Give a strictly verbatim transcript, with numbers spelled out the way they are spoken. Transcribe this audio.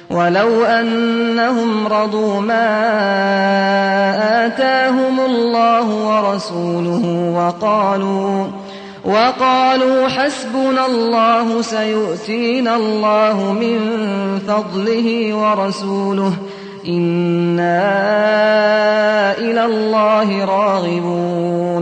ولو أنهم رضوا ما آتاهم الله ورسوله وقالوا, وقالوا حسبنا الله سيؤتينا الله من فضله ورسوله إنا إلى الله راغبون